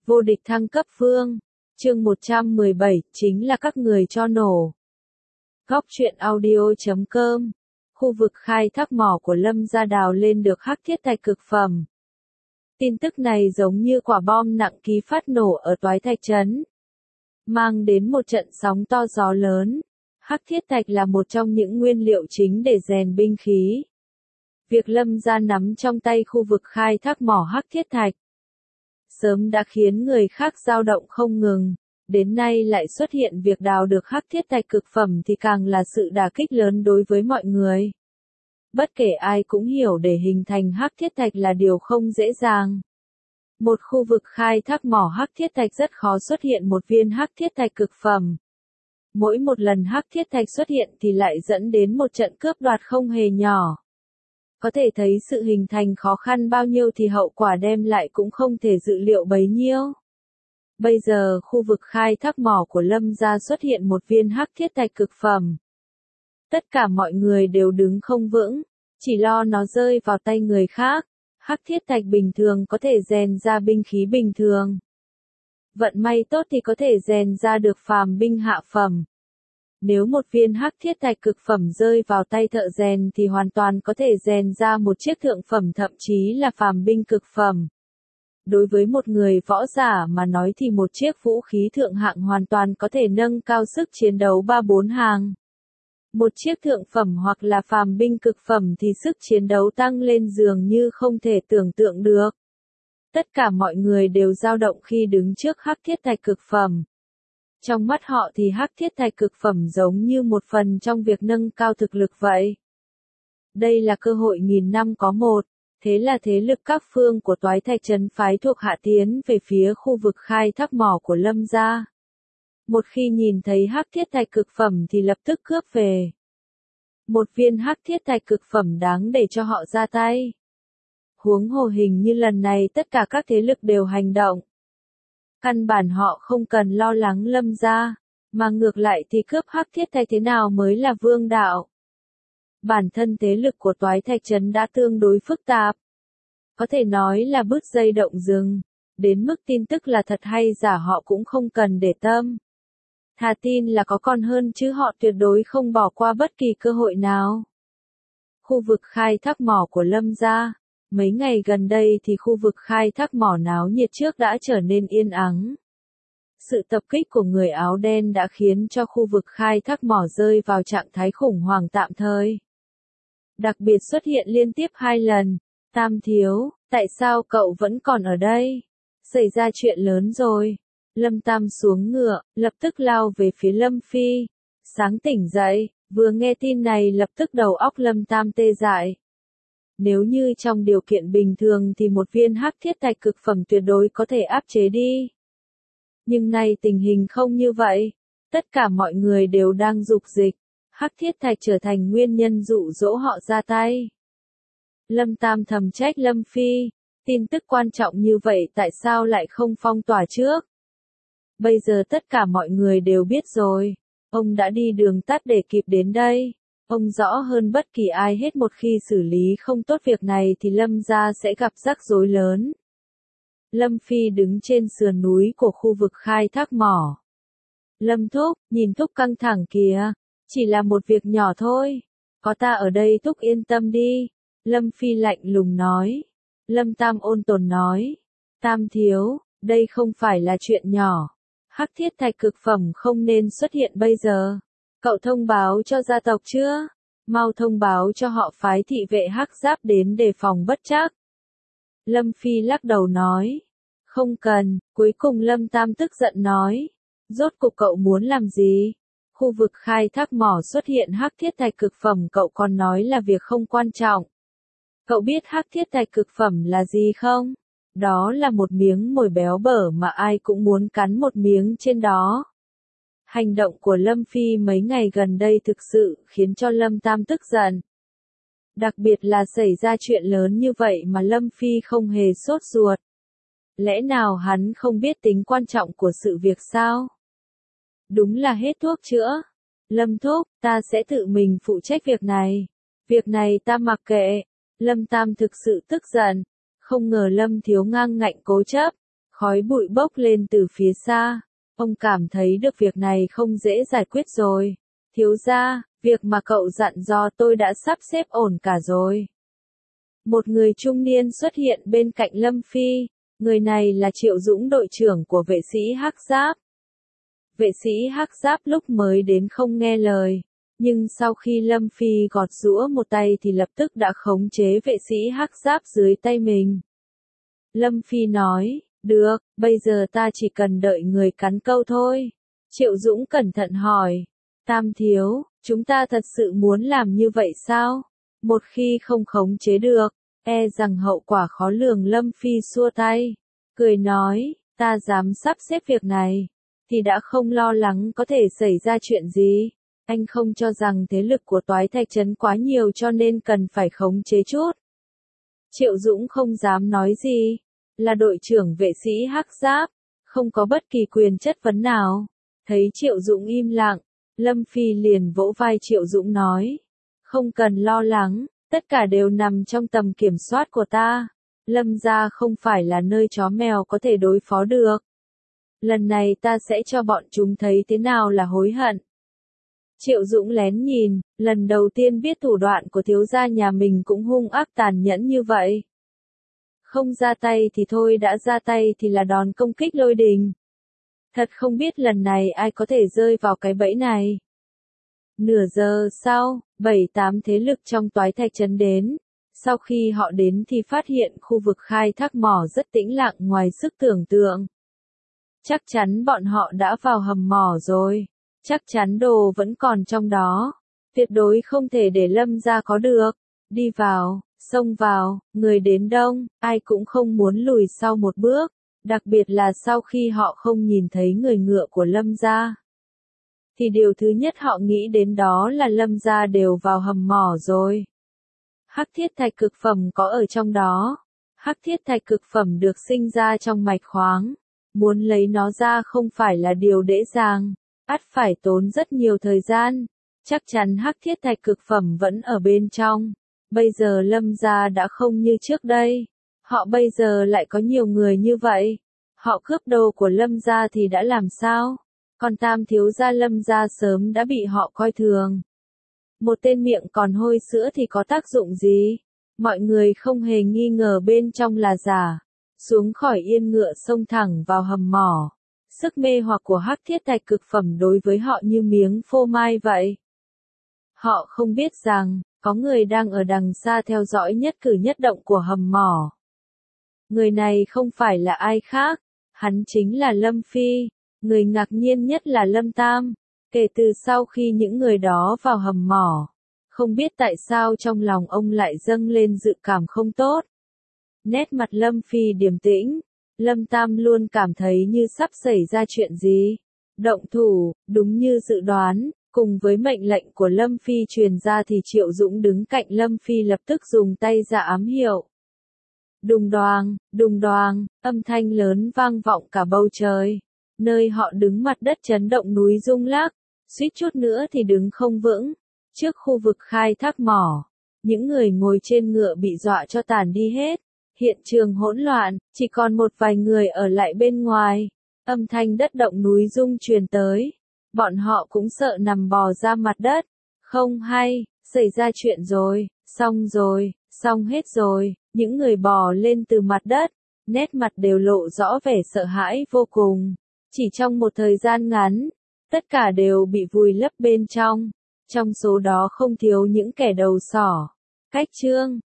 Vô địch thăng cấp vương. Chương 117, chính là các người cho nổ. Góc truyện audio.com. Khu vực khai thác mỏ của Lâm gia đào lên được hắc thiết thạch cực phẩm. Tin tức này giống như quả bom nặng ký phát nổ ở Toái Thạch trấn, mang đến một trận sóng to gió lớn. Hắc thiết thạch là một trong những nguyên liệu chính để rèn binh khí. Việc Lâm gia nắm trong tay khu vực khai thác mỏ hắc thiết thạch sớm đã khiến người khác dao động không ngừng, đến nay lại xuất hiện việc đào được hắc thiết thạch cực phẩm thì càng là sự đả kích lớn đối với mọi người. Bất kể ai cũng hiểu để hình thành hắc thiết thạch là điều không dễ dàng. Một khu vực khai thác mỏ hắc thiết thạch rất khó xuất hiện một viên hắc thiết thạch cực phẩm. Mỗi một lần hắc thiết thạch xuất hiện thì lại dẫn đến một trận cướp đoạt không hề nhỏ. Có thể thấy sự hình thành khó khăn bao nhiêu thì hậu quả đem lại cũng không thể dự liệu bấy nhiêu. Bây giờ khu vực khai thác mỏ của Lâm gia xuất hiện một viên hắc thiết thạch cực phẩm. Tất cả mọi người đều đứng không vững, chỉ lo nó rơi vào tay người khác. Hắc thiết thạch bình thường có thể rèn ra binh khí bình thường. Vận may tốt thì có thể rèn ra được phàm binh hạ phẩm. Nếu một viên hắc thiết thạch cực phẩm rơi vào tay thợ rèn thì hoàn toàn có thể rèn ra một chiếc thượng phẩm thậm chí là phàm binh cực phẩm. Đối với một người võ giả mà nói thì một chiếc vũ khí thượng hạng hoàn toàn có thể nâng cao sức chiến đấu 3-4 hàng. Một chiếc thượng phẩm hoặc là phàm binh cực phẩm thì sức chiến đấu tăng lên dường như không thể tưởng tượng được. Tất cả mọi người đều dao động khi đứng trước hắc thiết thạch cực phẩm. Trong mắt họ thì hắc thiết thạch cực phẩm giống như một phần trong việc nâng cao thực lực vậy. Đây là cơ hội nghìn năm có một, thế là thế lực các phương của Toái Thạch trấn phái thuộc hạ tiến về phía khu vực khai thác mỏ của Lâm gia. Một khi nhìn thấy hắc thiết thạch cực phẩm thì lập tức cướp về. Một viên hắc thiết thạch cực phẩm đáng để cho họ ra tay. Huống hồ hình như lần này tất cả các thế lực đều hành động. Căn bản họ không cần lo lắng Lâm gia, mà ngược lại thì cướp hắc thiết thạch thế nào mới là vương đạo. Bản thân thế lực của Toái Thạch trấn đã tương đối phức tạp. Có thể nói là bứt dây động rừng, đến mức tin tức là thật hay giả họ cũng không cần để tâm. Thà tin là có con hơn chứ họ tuyệt đối không bỏ qua bất kỳ cơ hội nào. Khu vực khai thác mỏ của Lâm gia. Mấy ngày gần đây thì khu vực khai thác mỏ náo nhiệt trước đã trở nên yên ắng. Sự tập kích của người áo đen đã khiến cho khu vực khai thác mỏ rơi vào trạng thái khủng hoảng tạm thời. Đặc biệt xuất hiện liên tiếp 2 lần. Tam thiếu, tại sao cậu vẫn còn ở đây? Xảy ra chuyện lớn rồi. Lâm Tam xuống ngựa, lập tức lao về phía Lâm Phi. Sáng tỉnh dậy, vừa nghe tin này lập tức đầu óc Lâm Tam tê dại. Nếu như trong điều kiện bình thường thì một viên hắc thiết thạch cực phẩm tuyệt đối có thể áp chế đi. Nhưng nay tình hình không như vậy. Tất cả mọi người đều đang dục dịch. Hắc thiết thạch trở thành nguyên nhân dụ dỗ họ ra tay. Lâm Tam thầm trách Lâm Phi. Tin tức quan trọng như vậy tại sao lại không phong tỏa trước? Bây giờ tất cả mọi người đều biết rồi. Ông đã đi đường tắt để kịp đến đây. Ông rõ hơn bất kỳ ai hết một khi xử lý không tốt việc này thì Lâm gia sẽ gặp rắc rối lớn. Lâm Phi đứng trên sườn núi của khu vực khai thác mỏ. Lâm Thúc, nhìn Thúc căng thẳng kìa. Chỉ là một việc nhỏ thôi. Có ta ở đây Thúc yên tâm đi. Lâm Phi lạnh lùng nói. Lâm Tam ôn tồn nói. Tam thiếu, đây không phải là chuyện nhỏ. Hắc thiết thạch cực phẩm không nên xuất hiện bây giờ. Cậu thông báo cho gia tộc chưa? Mau thông báo cho họ phái thị vệ hắc giáp đến đề phòng bất trắc. Lâm Phi lắc đầu nói. Không cần, cuối cùng Lâm Tam tức giận nói. Rốt cuộc cậu muốn làm gì? Khu vực khai thác mỏ xuất hiện hắc thiết thạch cực phẩm cậu còn nói là việc không quan trọng. Cậu biết hắc thiết thạch cực phẩm là gì không? Đó là một miếng mồi béo bở mà ai cũng muốn cắn một miếng trên đó. Hành động của Lâm Phi mấy ngày gần đây thực sự khiến cho Lâm Tam tức giận. Đặc biệt là xảy ra chuyện lớn như vậy mà Lâm Phi không hề sốt ruột. Lẽ nào hắn không biết tính quan trọng của sự việc sao? Đúng là hết thuốc chữa. Lâm Thúc, ta sẽ tự mình phụ trách việc này. Việc này ta mặc kệ. Lâm Tam thực sự tức giận. Không ngờ Lâm Thiếu ngang ngạnh cố chấp. Khói bụi bốc lên từ phía xa. Ông cảm thấy được việc này không dễ giải quyết rồi. Thiếu gia, việc mà cậu dặn dò tôi đã sắp xếp ổn cả rồi. Một người trung niên xuất hiện bên cạnh Lâm Phi. Người này là Triệu Dũng, đội trưởng của vệ sĩ Hắc Giáp. Vệ sĩ Hắc Giáp lúc mới đến không nghe lời. Nhưng sau khi Lâm Phi gọt giũa một tay thì lập tức đã khống chế vệ sĩ Hắc Giáp dưới tay mình. Lâm Phi nói, được, bây giờ ta chỉ cần đợi người cắn câu thôi. Triệu Dũng cẩn thận hỏi, Tam thiếu, chúng ta thật sự muốn làm như vậy sao? Một khi không khống chế được, e rằng hậu quả khó lường. Lâm Phi xua tay, cười nói, ta dám sắp xếp việc này, thì đã không lo lắng có thể xảy ra chuyện gì. Anh không cho rằng thế lực của Toái Thạch Trấn quá nhiều cho nên cần phải khống chế chút. Triệu Dũng không dám nói gì, là đội trưởng vệ sĩ Hắc Giáp, không có bất kỳ quyền chất vấn nào. Thấy Triệu Dũng im lặng, Lâm Phi liền vỗ vai Triệu Dũng nói, không cần lo lắng, tất cả đều nằm trong tầm kiểm soát của ta. Lâm gia không phải là nơi chó mèo có thể đối phó được. Lần này ta sẽ cho bọn chúng thấy thế nào là hối hận. Triệu Dũng lén nhìn, lần đầu tiên biết thủ đoạn của thiếu gia nhà mình cũng hung ác tàn nhẫn như vậy. Không ra tay thì thôi, đã ra tay thì là đòn công kích lôi đình. Thật không biết lần này ai có thể rơi vào cái bẫy này. Nửa giờ sau, 7-8 thế lực trong Toái Thạch Trấn đến. Sau khi họ đến thì phát hiện khu vực khai thác mỏ rất tĩnh lặng ngoài sức tưởng tượng. Chắc chắn bọn họ đã vào hầm mỏ rồi. Chắc chắn đồ vẫn còn trong đó. Tuyệt đối không thể để Lâm gia có được. Đi vào, xông vào, người đến đông, ai cũng không muốn lùi sau một bước. Đặc biệt là sau khi họ không nhìn thấy người ngựa của Lâm gia. Thì điều thứ nhất họ nghĩ đến đó là Lâm gia đều vào hầm mỏ rồi. Hắc thiết thạch cực phẩm có ở trong đó. Hắc thiết thạch cực phẩm được sinh ra trong mạch khoáng. Muốn lấy nó ra không phải là điều dễ dàng. Ắt phải tốn rất nhiều thời gian. Chắc chắn hắc thiết thạch cực phẩm vẫn ở bên trong. Bây giờ Lâm gia đã không như trước đây. Họ bây giờ lại có nhiều người như vậy. Họ cướp đồ của Lâm gia thì đã làm sao? Còn Tam thiếu gia Lâm gia sớm đã bị họ coi thường. Một tên miệng còn hôi sữa thì có tác dụng gì? Mọi người không hề nghi ngờ bên trong là giả. Xuống khỏi yên ngựa xông thẳng vào hầm mỏ. Sức mê hoặc của hắc thiết thạch cực phẩm đối với họ như miếng phô mai vậy. Họ không biết rằng, có người đang ở đằng xa theo dõi nhất cử nhất động của hầm mỏ. Người này không phải là ai khác, hắn chính là Lâm Phi. Người ngạc nhiên nhất là Lâm Tam. Kể từ sau khi những người đó vào hầm mỏ, không biết tại sao trong lòng ông lại dâng lên dự cảm không tốt. Nét mặt Lâm Phi điềm tĩnh, Lâm Tam luôn cảm thấy như sắp xảy ra chuyện gì. Động thủ, đúng như dự đoán, cùng với mệnh lệnh của Lâm Phi truyền ra thì Triệu Dũng đứng cạnh Lâm Phi lập tức dùng tay ra ám hiệu. Đùng đoàng, âm thanh lớn vang vọng cả bầu trời. Nơi họ đứng mặt đất chấn động, núi rung lắc, suýt chút nữa thì đứng không vững. Trước khu vực khai thác mỏ, những người ngồi trên ngựa bị dọa cho tàn đi hết. Hiện trường hỗn loạn, chỉ còn một vài người ở lại bên ngoài. Âm thanh đất động núi rung truyền tới. Bọn họ cũng sợ nằm bò ra mặt đất. Không hay, xảy ra chuyện rồi, xong hết rồi. Những người bò lên từ mặt đất, nét mặt đều lộ rõ vẻ sợ hãi vô cùng. Chỉ trong một thời gian ngắn, tất cả đều bị vùi lấp bên trong. Trong số đó không thiếu những kẻ đầu sỏ. Cách chương